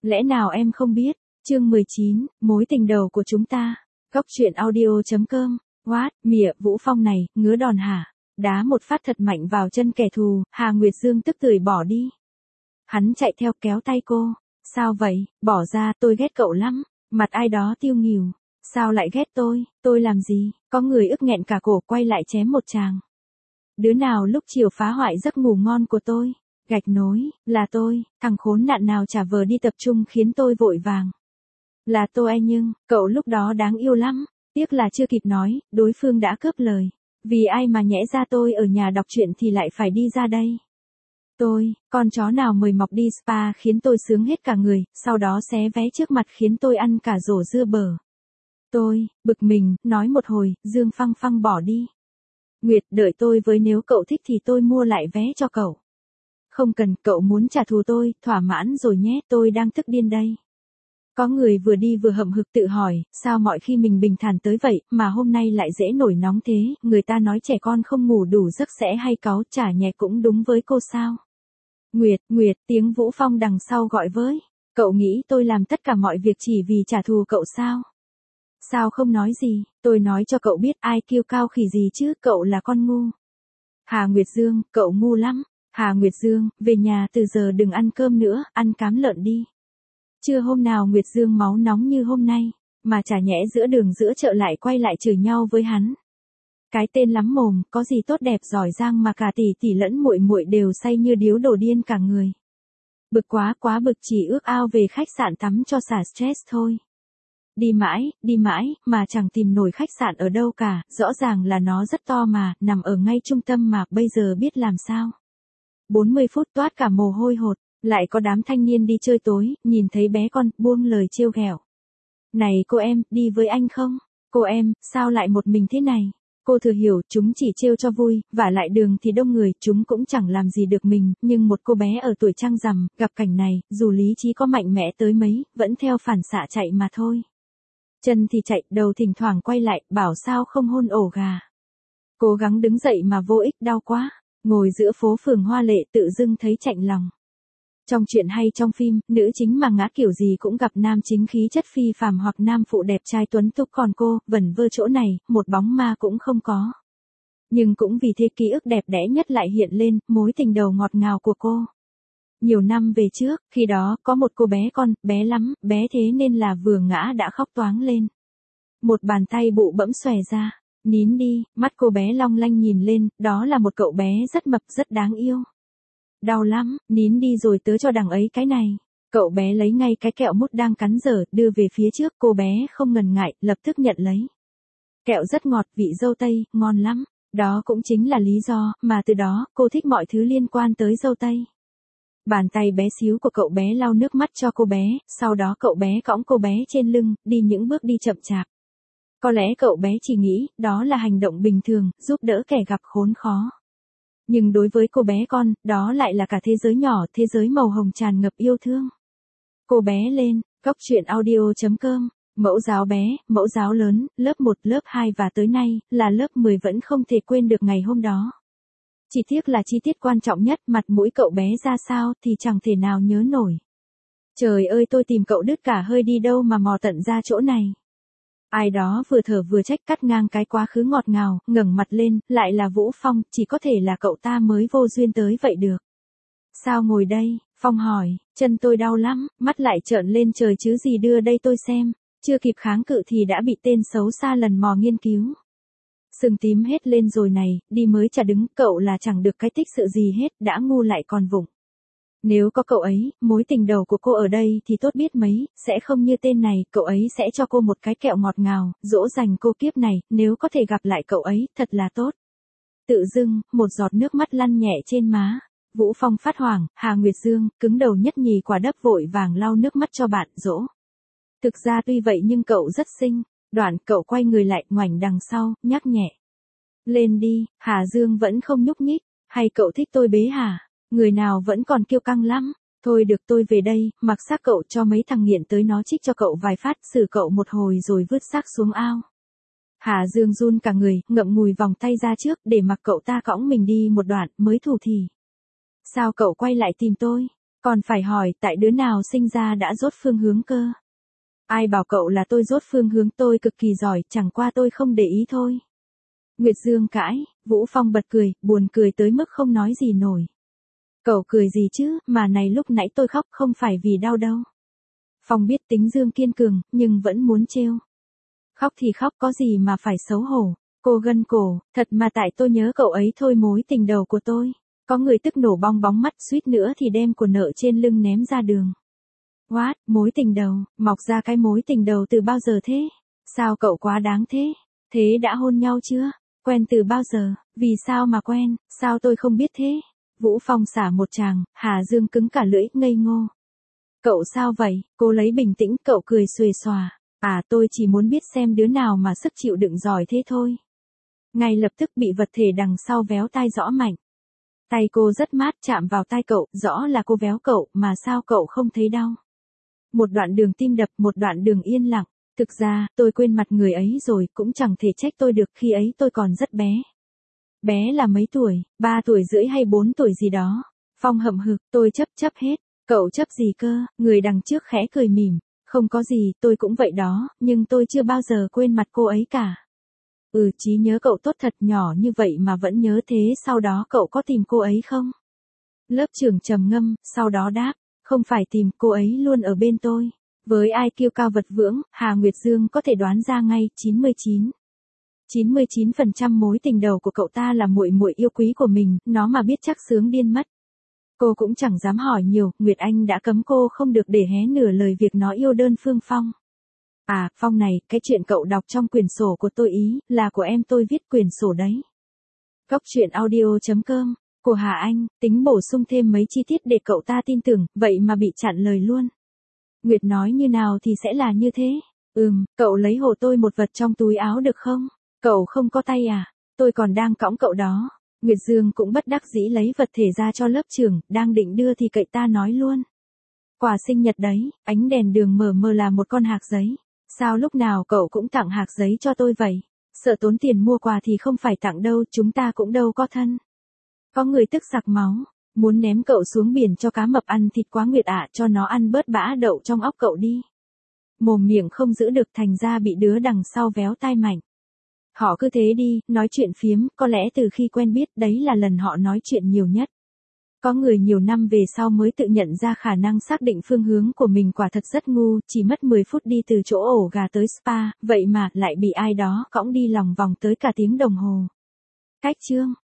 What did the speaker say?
Lẽ nào em không biết? Chương 19, mối tình đầu của chúng ta. Góc truyện audio.com. What, mỉa, Vũ Phong này, ngứa đòn hả? Đá một phát thật mạnh vào chân kẻ thù, Hà Nguyệt Dương tức tưởi bỏ đi. Hắn chạy theo kéo tay cô. Sao vậy, bỏ ra, tôi ghét cậu lắm. Mặt ai đó tiêu nghỉu. Sao lại ghét tôi làm gì? Có người ức nghẹn cả cổ quay lại chém một tràng. Đứa nào lúc chiều phá hoại giấc ngủ ngon của tôi? Gạch nối, là tôi, thằng khốn nạn nào trả vờ đi tập trung khiến tôi vội vàng. Là tôi nhưng, cậu lúc đó đáng yêu lắm, tiếc là chưa kịp nói, đối phương đã cướp lời. Vì ai mà nhẽ ra tôi ở nhà đọc truyện thì lại phải đi ra đây. Tôi, con chó nào mời mọc đi spa khiến tôi sướng hết cả người, sau đó xé vé trước mặt khiến tôi ăn cả rổ dưa bở. Tôi, bực mình, nói một hồi, Dương phăng phăng bỏ đi. Nguyệt, đợi tôi với, nếu cậu thích thì tôi mua lại vé cho cậu. Không cần, cậu muốn trả thù tôi, thỏa mãn rồi nhé, tôi đang tức điên đây. Có người vừa đi vừa hậm hực tự hỏi, sao mọi khi mình bình thản tới vậy, mà hôm nay lại dễ nổi nóng thế, người ta nói trẻ con không ngủ đủ giấc sẽ hay cáu, chả nhẹ cũng đúng với cô sao. Nguyệt, tiếng Vũ Phong đằng sau gọi với, cậu nghĩ tôi làm tất cả mọi việc chỉ vì trả thù cậu sao? Sao không nói gì, tôi nói cho cậu biết ai kiêu cao khỉ gì chứ, cậu là con ngu. Hà Nguyệt Dương, cậu ngu lắm. Hà Nguyệt Dương, về nhà từ giờ đừng ăn cơm nữa, ăn cám lợn đi. Chưa hôm nào Nguyệt Dương máu nóng như hôm nay, mà chả nhẽ giữa đường giữa chợ lại quay lại chửi nhau với hắn. Cái tên lắm mồm, có gì tốt đẹp giỏi giang mà cả tỷ tỷ lẫn muội muội đều say như điếu đổ điên cả người. Bực quá bực, chỉ ước ao về khách sạn tắm cho xả stress thôi. Đi mãi, mà chẳng tìm nổi khách sạn ở đâu cả, rõ ràng là nó rất to mà, nằm ở ngay trung tâm mà, bây giờ biết làm sao. 40 phút toát cả mồ hôi hột, lại có đám thanh niên đi chơi tối, nhìn thấy bé con, buông lời trêu ghẹo. Này cô em, đi với anh không? Cô em, sao lại một mình thế này? Cô thừa hiểu, chúng chỉ trêu cho vui, vả lại đường thì đông người, chúng cũng chẳng làm gì được mình, nhưng một cô bé ở tuổi trăng rằm, gặp cảnh này, dù lý trí có mạnh mẽ tới mấy, vẫn theo phản xạ chạy mà thôi. Chân thì chạy, đầu thỉnh thoảng quay lại, bảo sao không hôn ổ gà. Cố gắng đứng dậy mà vô ích, đau quá. Ngồi giữa phố phường hoa lệ tự dưng thấy chạnh lòng. Trong truyện hay trong phim, nữ chính mà ngã kiểu gì cũng gặp nam chính khí chất phi phàm hoặc nam phụ đẹp trai tuấn túc, còn cô, vẩn vơ chỗ này, một bóng ma cũng không có. Nhưng cũng vì thế ký ức đẹp đẽ nhất lại hiện lên, mối tình đầu ngọt ngào của cô. Nhiều năm về trước, khi đó, có một cô bé con, bé lắm, bé thế nên là vừa ngã đã khóc toáng lên. Một bàn tay bụ bẫm xòe ra. Nín đi, mắt cô bé long lanh nhìn lên, đó là một cậu bé rất mập, rất đáng yêu. Đau lắm, nín đi rồi tớ cho đằng ấy cái này. Cậu bé lấy ngay cái kẹo mút đang cắn dở, đưa về phía trước, cô bé không ngần ngại, lập tức nhận lấy. Kẹo rất ngọt, vị dâu tây, ngon lắm. Đó cũng chính là lý do, mà từ đó, cô thích mọi thứ liên quan tới dâu tây. Bàn tay bé xíu của cậu bé lau nước mắt cho cô bé, sau đó cậu bé cõng cô bé trên lưng, đi những bước đi chậm chạp. Có lẽ cậu bé chỉ nghĩ, đó là hành động bình thường, giúp đỡ kẻ gặp khốn khó. Nhưng đối với cô bé con, đó lại là cả thế giới nhỏ, thế giới màu hồng tràn ngập yêu thương. Cô bé lên, góc truyện audio.com, mẫu giáo bé, mẫu giáo lớn, lớp 1, lớp 2 và tới nay, là lớp 10 vẫn không thể quên được ngày hôm đó. Chỉ tiếc là chi tiết quan trọng nhất, mặt mũi cậu bé ra sao thì chẳng thể nào nhớ nổi. Trời ơi, tôi tìm cậu đứt cả hơi đi đâu mà mò tận ra chỗ này. Ai đó vừa thở vừa trách, cắt ngang cái quá khứ ngọt ngào, ngẩng mặt lên, lại là Vũ Phong, chỉ có thể là cậu ta mới vô duyên tới vậy được. Sao ngồi đây? Phong hỏi, chân tôi đau lắm, mắt lại trợn lên trời chứ gì, đưa đây tôi xem. Chưa kịp kháng cự thì đã bị tên xấu xa lần mò nghiên cứu. Sừng tím hết lên rồi này, đi mới chả đứng, cậu là chẳng được cái tích sự gì hết, đã ngu lại còn vụng. Nếu có cậu ấy, mối tình đầu của cô ở đây thì tốt biết mấy, sẽ không như tên này, cậu ấy sẽ cho cô một cái kẹo ngọt ngào, dỗ dành cô kiếp này, nếu có thể gặp lại cậu ấy, thật là tốt. Tự dưng, một giọt nước mắt lăn nhẹ trên má. Vũ Phong phát hoảng, Hà Nguyệt Dương, cứng đầu nhất nhì quả đấp vội vàng lau nước mắt cho bạn, dỗ. Thực ra tuy vậy nhưng cậu rất xinh. Đoạn cậu quay người lại, ngoảnh đằng sau, nhắc nhẹ. Lên đi, Hà Dương vẫn không nhúc nhích, hay cậu thích tôi bế hả? Người nào vẫn còn kiêu căng lắm. Thôi được, tôi về đây, mặc xác cậu cho mấy thằng nghiện tới nó trích cho cậu vài phát, xử cậu một hồi rồi vứt xác xuống ao. Hà Dương run cả người, ngậm ngùi vòng tay ra trước, để mặc cậu ta cõng mình đi một đoạn, mới thủ thỉ. Sao cậu quay lại tìm tôi? Còn phải hỏi tại đứa nào sinh ra đã dốt phương hướng cơ. Ai bảo cậu là tôi dốt phương hướng, tôi cực kỳ giỏi, chẳng qua tôi không để ý thôi. Nguyệt Dương cãi, Vũ Phong bật cười, buồn cười tới mức không nói gì nổi. Cậu cười gì chứ, mà này lúc nãy tôi khóc không phải vì đau đâu. Phong biết tính Dương kiên cường, nhưng vẫn muốn trêu. Khóc thì khóc có gì mà phải xấu hổ. Cô gân cổ, thật mà tại tôi nhớ cậu ấy thôi, mối tình đầu của tôi. Có người tức nổ bong bóng mắt, suýt nữa thì đem của nợ trên lưng ném ra đường. What, mối tình đầu, mọc ra cái mối tình đầu từ bao giờ thế? Sao cậu quá đáng thế? Thế đã hôn nhau chưa? Quen từ bao giờ? Vì sao mà quen? Sao tôi không biết thế? Vũ Phong xả một tràng, Hà Dương cứng cả lưỡi, ngây ngô. Cậu sao vậy? Cô lấy bình tĩnh, cậu cười xuề xòa. À, tôi chỉ muốn biết xem đứa nào mà sức chịu đựng giỏi thế thôi. Ngay lập tức bị vật thể đằng sau véo tai rõ mạnh. Tay cô rất mát, chạm vào tai cậu, rõ là cô véo cậu, mà sao cậu không thấy đau? Một đoạn đường tim đập, một đoạn đường yên lặng. Thực ra, tôi quên mặt người ấy rồi, cũng chẳng thể trách tôi được, khi ấy tôi còn rất bé. Bé là mấy tuổi, 3 tuổi rưỡi hay 4 tuổi gì đó. Phong hậm hực, tôi chấp hết. Cậu chấp gì cơ? Người đằng trước khẽ cười mỉm. Không có gì, tôi cũng vậy đó, nhưng tôi chưa bao giờ quên mặt cô ấy cả. Trí nhớ cậu tốt thật, nhỏ như vậy mà vẫn nhớ thế, sau đó cậu có tìm cô ấy không? Lớp trưởng trầm ngâm, sau đó đáp, không phải tìm, cô ấy luôn ở bên tôi. Với IQ cao vật vưỡng, Hà Nguyệt Dương có thể đoán ra ngay, 99% mối tình đầu của cậu ta là muội muội yêu quý của mình, nó mà biết chắc sướng điên mất. Cô cũng chẳng dám hỏi nhiều, Nguyệt Anh đã cấm cô không được để hé nửa lời việc nó yêu đơn phương Phong. À, Phong này, cái chuyện cậu đọc trong quyển sổ của tôi ý, là của em tôi viết quyển sổ đấy. Góc truyện audio.com, của Hà Anh, tính bổ sung thêm mấy chi tiết để cậu ta tin tưởng, vậy mà bị chặn lời luôn. Nguyệt nói như nào thì sẽ là như thế. Cậu lấy hộ tôi một vật trong túi áo được không? Cậu không có tay à? Tôi còn đang cõng cậu đó. Nguyệt Dương cũng bất đắc dĩ lấy vật thể ra cho lớp trưởng, đang định đưa thì cậy ta nói luôn. Quà sinh nhật đấy, ánh đèn đường mờ mờ là một con hạc giấy. Sao lúc nào cậu cũng tặng hạc giấy cho tôi vậy? Sợ tốn tiền mua quà thì không phải tặng đâu, chúng ta cũng đâu có thân. Có người tức sặc máu, muốn ném cậu xuống biển cho cá mập ăn thịt quá. Nguyệt ạ, cho nó ăn bớt bã đậu trong óc cậu đi. Mồm miệng không giữ được, thành ra bị đứa đằng sau véo tai mạnh. Họ cứ thế đi, nói chuyện phiếm, có lẽ từ khi quen biết đấy là lần họ nói chuyện nhiều nhất. Có người nhiều năm về sau mới tự nhận ra khả năng xác định phương hướng của mình quả thật rất ngu, chỉ mất 10 phút đi từ chỗ ổ gà tới spa, vậy mà lại bị ai đó cõng đi lòng vòng tới cả tiếng đồng hồ. Cách chương